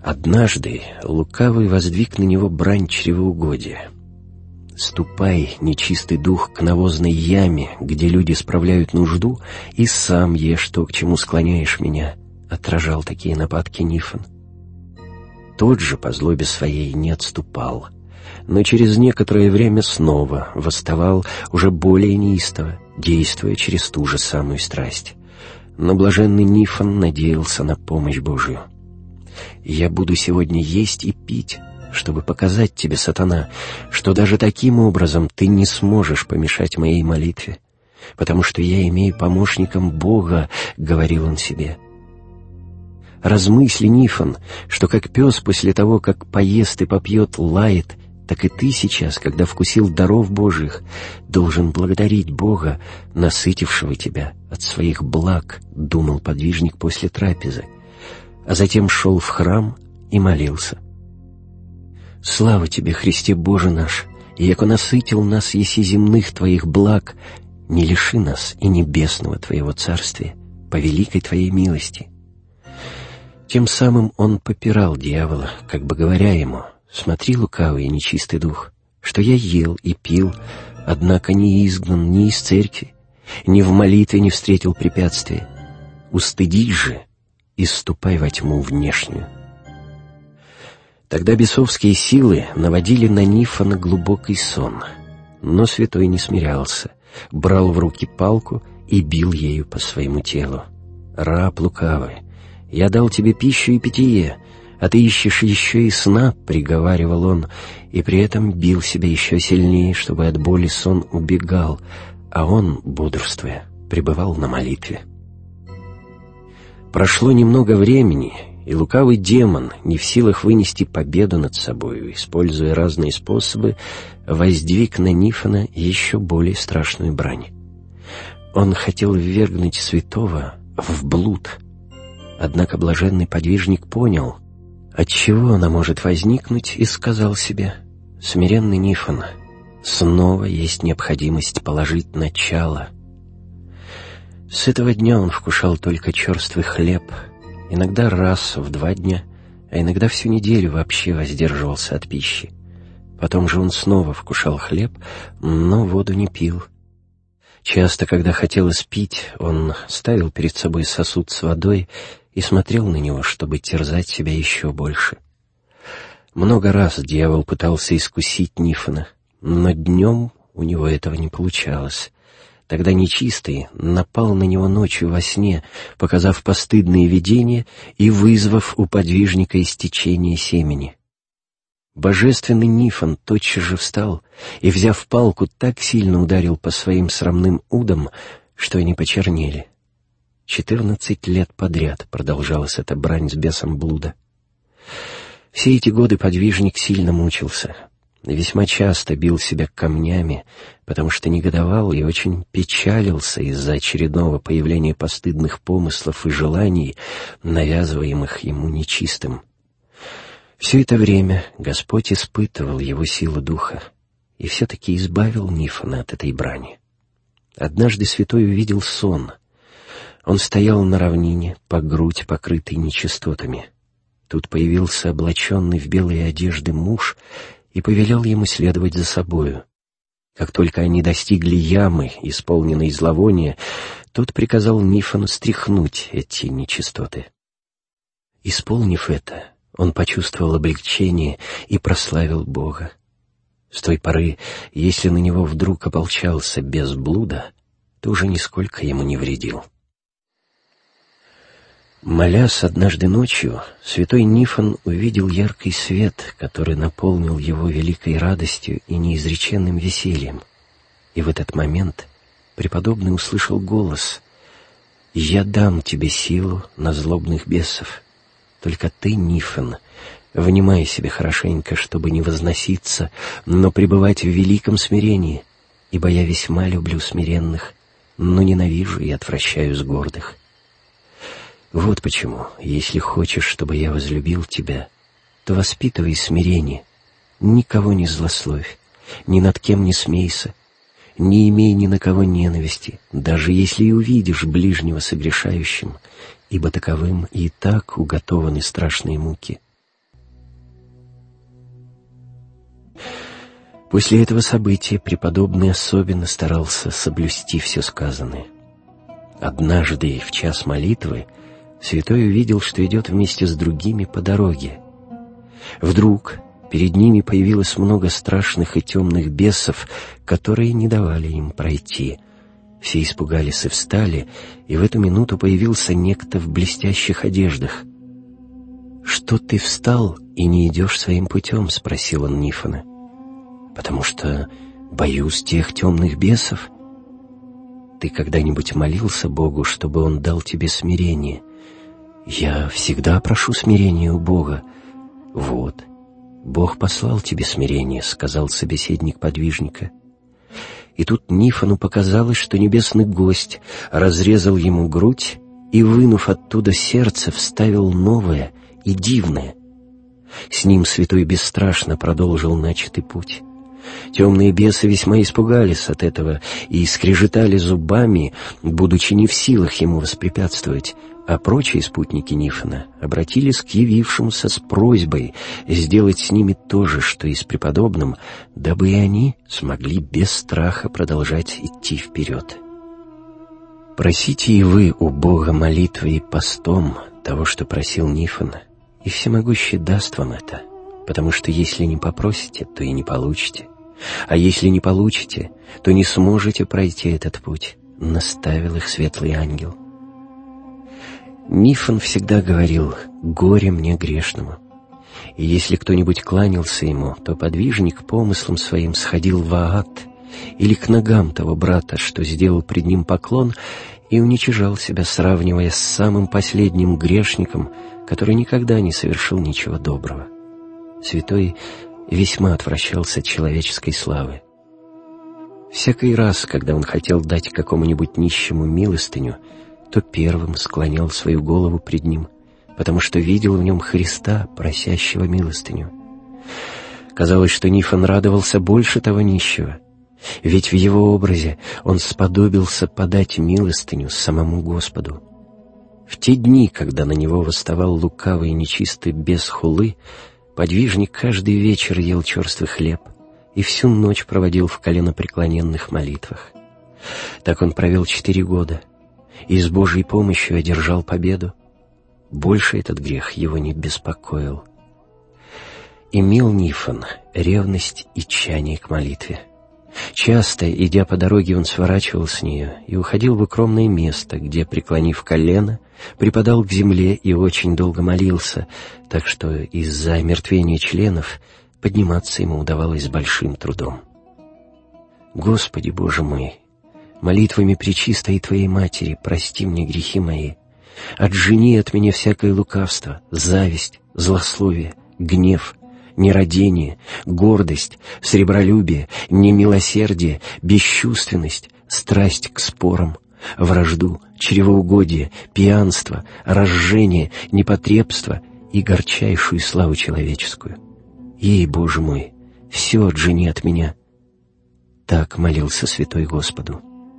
Однажды лукавый воздвиг на него брань чревоугодия. «Ступай, нечистый дух, к навозной яме, где люди справляют нужду, и сам ешь то, к чему склоняешь меня», — отражал такие нападки Нифон. Тот же по злобе своей не отступал, но через некоторое время снова восставал уже более неистово, действуя через ту же самую страсть. Но блаженный Нифон надеялся на помощь Божию. «Я буду сегодня есть и пить, чтобы показать тебе, сатана, что даже таким образом ты не сможешь помешать моей молитве, потому что я имею помощником Бога», — говорил он себе. «Размысли, Нифон, что как пес после того, как поест и попьет, лает, так и ты сейчас, когда вкусил даров Божьих, должен благодарить Бога, насытившего тебя от своих благ», — думал подвижник после трапезы, а затем шел в храм и молился. «Слава тебе, Христе Боже наш, и яко насытил нас еси земных твоих благ, не лиши нас и небесного твоего царствия по великой твоей милости». Тем самым он попирал дьявола, как бы говоря ему: «Смотри, лукавый и нечистый дух, что я ел и пил, однако не изгнан ни из церкви, ни в молитве не встретил препятствия. Устыдись же и ступай во тьму внешнюю». Тогда бесовские силы наводили на Нифона глубокий сон, но святой не смирялся, брал в руки палку и бил ею по своему телу. «Раб лукавый, я дал тебе пищу и питье, а ты ищешь еще и сна», — приговаривал он, и при этом бил себя еще сильнее, чтобы от боли сон убегал, а он, бодрствуя, пребывал на молитве. Прошло немного времени, и лукавый демон, не в силах вынести победу над собою, используя разные способы, воздвиг на Нифона еще более страшную брань. Он хотел ввергнуть святого в блуд. Однако блаженный подвижник понял, отчего она может возникнуть, и сказал себе: «Смиренный Нифон, снова есть необходимость положить начало». С этого дня он вкушал только черствый хлеб, иногда раз в 2 дня, а иногда всю неделю вообще воздерживался от пищи. Потом же он снова вкушал хлеб, но воду не пил. Часто, когда хотелось пить, он ставил перед собой сосуд с водой и смотрел на него, чтобы терзать себя еще больше. Много раз дьявол пытался искусить Нифона, но днем у него этого не получалось. Тогда нечистый напал на него ночью во сне, показав постыдные видения и вызвав у подвижника истечение семени. Божественный Нифон тотчас же встал и, взяв палку, так сильно ударил по своим срамным удам, что они почернели. 14 лет подряд продолжалась эта брань с бесом блуда. Все эти годы подвижник сильно мучился, весьма часто бил себя камнями, потому что негодовал и очень печалился из-за очередного появления постыдных помыслов и желаний, навязываемых ему нечистым. Все это время Господь испытывал его силу духа и все-таки избавил Нифона от этой брани. Однажды святой увидел сон. Он стоял на равнине, по грудь покрытый нечистотами. Тут появился облаченный в белые одежды муж и повелел ему следовать за собою. Как только они достигли ямы, исполненной зловония, тот приказал Нифону стряхнуть эти нечистоты. Исполнив это, он почувствовал облегчение и прославил Бога. С той поры, если на него вдруг ополчался бес блуда, то уже нисколько ему не вредил. Молясь однажды ночью, святой Нифон увидел яркий свет, который наполнил его великой радостью и неизреченным весельем. И в этот момент преподобный услышал голос: «Я дам тебе силу на злобных бесов. Только ты, Нифон, внимай себе хорошенько, чтобы не возноситься, но пребывать в великом смирении, ибо я весьма люблю смиренных, но ненавижу и отвращаюсь гордых. Вот почему, если хочешь, чтобы я возлюбил тебя, то воспитывай смирение, никого не злословь, ни над кем не смейся, не имей ни на кого ненависти, даже если и увидишь ближнего согрешающим, ибо таковым и так уготованы страшные муки. После этого события преподобный особенно старался соблюсти все сказанное. Однажды в час молитвы святой увидел, что идет вместе с другими по дороге. Вдруг перед ними появилось много страшных и темных бесов, которые не давали им пройти. Все испугались и встали, и в эту минуту появился некто в блестящих одеждах. «Что ты встал и не идешь своим путем?» — спросил он Нифона. «Потому что боюсь тех темных бесов». «Ты когда-нибудь молился Богу, чтобы Он дал тебе смирение?» «Я всегда прошу смирения у Бога». «Вот, Бог послал тебе смирение», — сказал собеседник подвижника. И тут Нифону показалось, что небесный гость разрезал ему грудь и, вынув оттуда сердце, вставил новое и дивное. С ним святой бесстрашно продолжил начатый путь. Темные бесы весьма испугались от этого и скрежетали зубами, будучи не в силах ему воспрепятствовать, а прочие спутники Нифона обратились к явившемуся с просьбой сделать с ними то же, что и с преподобным, дабы и они смогли без страха продолжать идти вперед. Просите и вы у Бога молитвой и постом того, что просил Нифон, и Всемогущий даст вам это, потому что если не попросите, то и не получите, а если не получите, то не сможете пройти этот путь, наставил их светлый ангел. Нифон всегда говорил: «Горе мне грешному». И если кто-нибудь кланялся ему, то подвижник помыслом своим сходил в ад или к ногам того брата, что сделал пред ним поклон, и уничижал себя, сравнивая с самым последним грешником, который никогда не совершил ничего доброго. Святой весьма отвращался от человеческой славы. Всякий раз, когда он хотел дать какому-нибудь нищему милостыню, то первым склонял свою голову пред ним, потому что видел в нем Христа, просящего милостыню. Казалось, что Нифон радовался больше того нищего, ведь в его образе он сподобился подать милостыню самому Господу. В те дни, когда на него восставал лукавый и нечистый бес хулы, подвижник каждый вечер ел черствый хлеб и всю ночь проводил в коленопреклоненных молитвах. Так он провел 4 года, и с Божьей помощью одержал победу. Больше этот грех его не беспокоил. Имел Нифон ревность и чаяние к молитве. Часто, идя по дороге, он сворачивал с нее и уходил в укромное место, где, преклонив колено, припадал к земле и очень долго молился, так что из-за омертвения членов подниматься ему удавалось с большим трудом. «Господи, Боже мой, молитвами пречистой Твоей Матери прости мне грехи мои, отжени от меня всякое лукавство, зависть, злословие, гнев, нерадение, гордость, сребролюбие, немилосердие, бесчувственность, страсть к спорам, вражду, чревоугодие, пьянство, разжение, непотребство и горчайшую славу человеческую. Ей, Боже мой, все отжени от меня». Так молился святой Господу.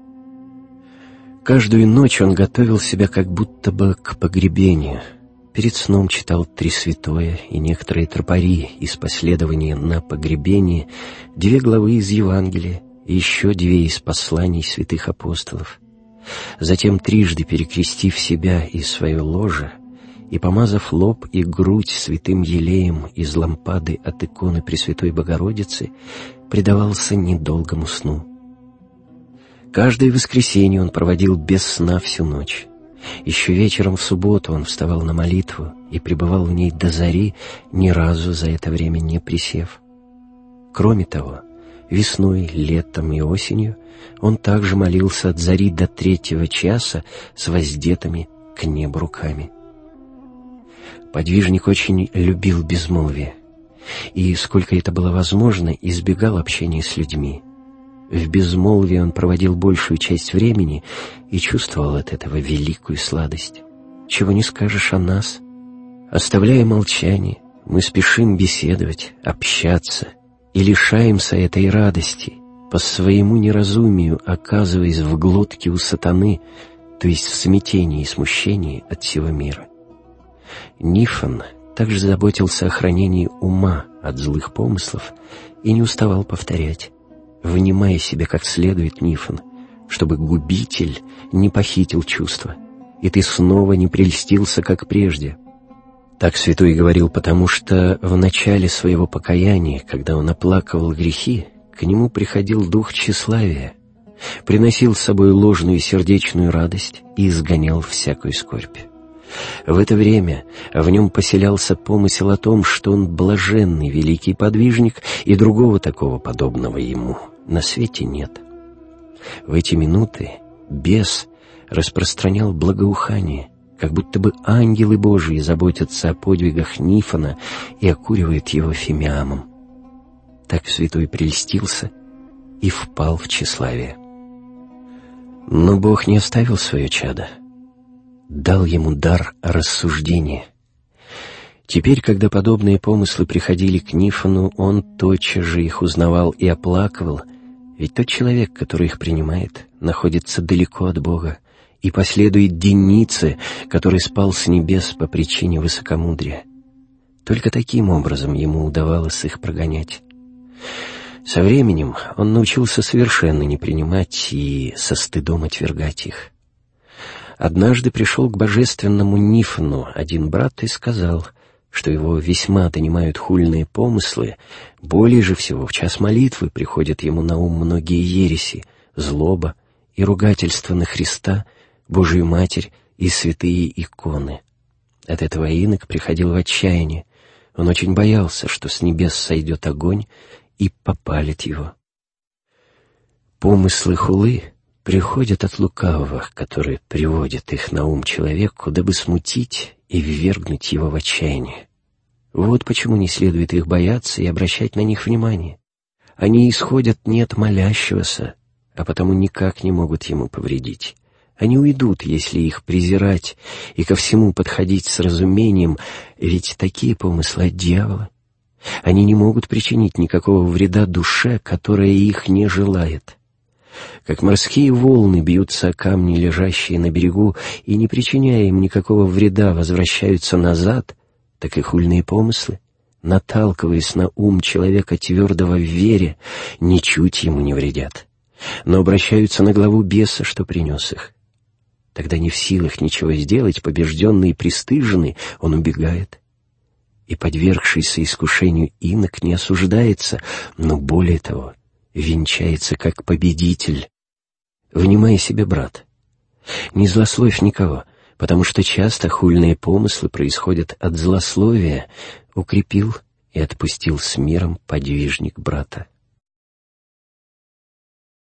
Каждую ночь он готовил себя как будто бы к погребению. Перед сном читал 3 святое и некоторые тропари из последования на погребение, 2 главы из Евангелия и еще 2 из посланий святых апостолов. Затем трижды перекрестив себя и свое ложе, и помазав лоб и грудь святым елеем из лампады от иконы Пресвятой Богородицы, предавался недолгому сну. Каждое воскресенье он проводил без сна всю ночь. Еще вечером в субботу он вставал на молитву и пребывал в ней до зари, ни разу за это время не присев. Кроме того, весной, летом и осенью он также молился от зари до 3 часа с воздетыми к небу руками. Подвижник очень любил безмолвие и, сколько это было возможно, избегал общения с людьми. В безмолвии он проводил большую часть времени и чувствовал от этого великую сладость. Чего не скажешь о нас. Оставляя молчание, мы спешим беседовать, общаться и лишаемся этой радости, по своему неразумию оказываясь в глотке у сатаны, то есть в смятении и смущении от всего мира. Нифон также заботился о хранении ума от злых помыслов и не уставал повторять: «Внимай себе как следует, Нифон, чтобы губитель не похитил чувства, и ты снова не прельстился, как прежде». Так святой говорил, потому что в начале своего покаяния, когда он оплакивал грехи, к нему приходил дух тщеславия, приносил с собой ложную сердечную радость и изгонял всякую скорбь. В это время в нем поселялся помысел о том, что он блаженный великий подвижник, и другого такого подобного ему на свете нет. В эти минуты бес распространял благоухание, как будто бы ангелы Божии заботятся о подвигах Нифона и окуривают его фимиамом. Так святой прельстился и впал в тщеславие. Но Бог не оставил свое чадо, дал ему дар рассуждения. Теперь, когда подобные помыслы приходили к Нифону, он тотчас же их узнавал и оплакивал, ведь тот человек, который их принимает, находится далеко от Бога и последует Денице, который спал с небес по причине высокомудрия. Только таким образом ему удавалось их прогонять. Со временем он научился совершенно не принимать и со стыдом отвергать их. Однажды пришел к божественному Нифону один брат и сказал, что его весьма донимают хульные помыслы, более же всего в час молитвы приходят ему на ум многие ереси, злоба и ругательства на Христа, Божию Матерь и святые иконы. От этого инок приходил в отчаяние. Он очень боялся, что с небес сойдет огонь и попалит его. Помыслы хулы приходят от лукавого, который приводит их на ум человеку, дабы смутить и ввергнуть его в отчаяние. Вот почему не следует их бояться и обращать на них внимание. Они исходят не от молящегося, а потому никак не могут ему повредить. Они уйдут, если их презирать и ко всему подходить с разумением, ведь такие помыслы от дьявола. Они не могут причинить никакого вреда душе, которая их не желает. Как морские волны бьются о камни, лежащие на берегу, и, не причиняя им никакого вреда, возвращаются назад, так и хульные помыслы, наталкиваясь на ум человека твердого в вере, ничуть ему не вредят, но обращаются на главу беса, что принес их. Тогда не в силах ничего сделать, побежденный и пристыженный, он убегает. И подвергшийся искушению инок не осуждается, но более того, венчается как победитель. Внимай себе, брат, не злословь никого, потому что часто хульные помыслы происходят от злословия, укрепил и отпустил с миром подвижник брата.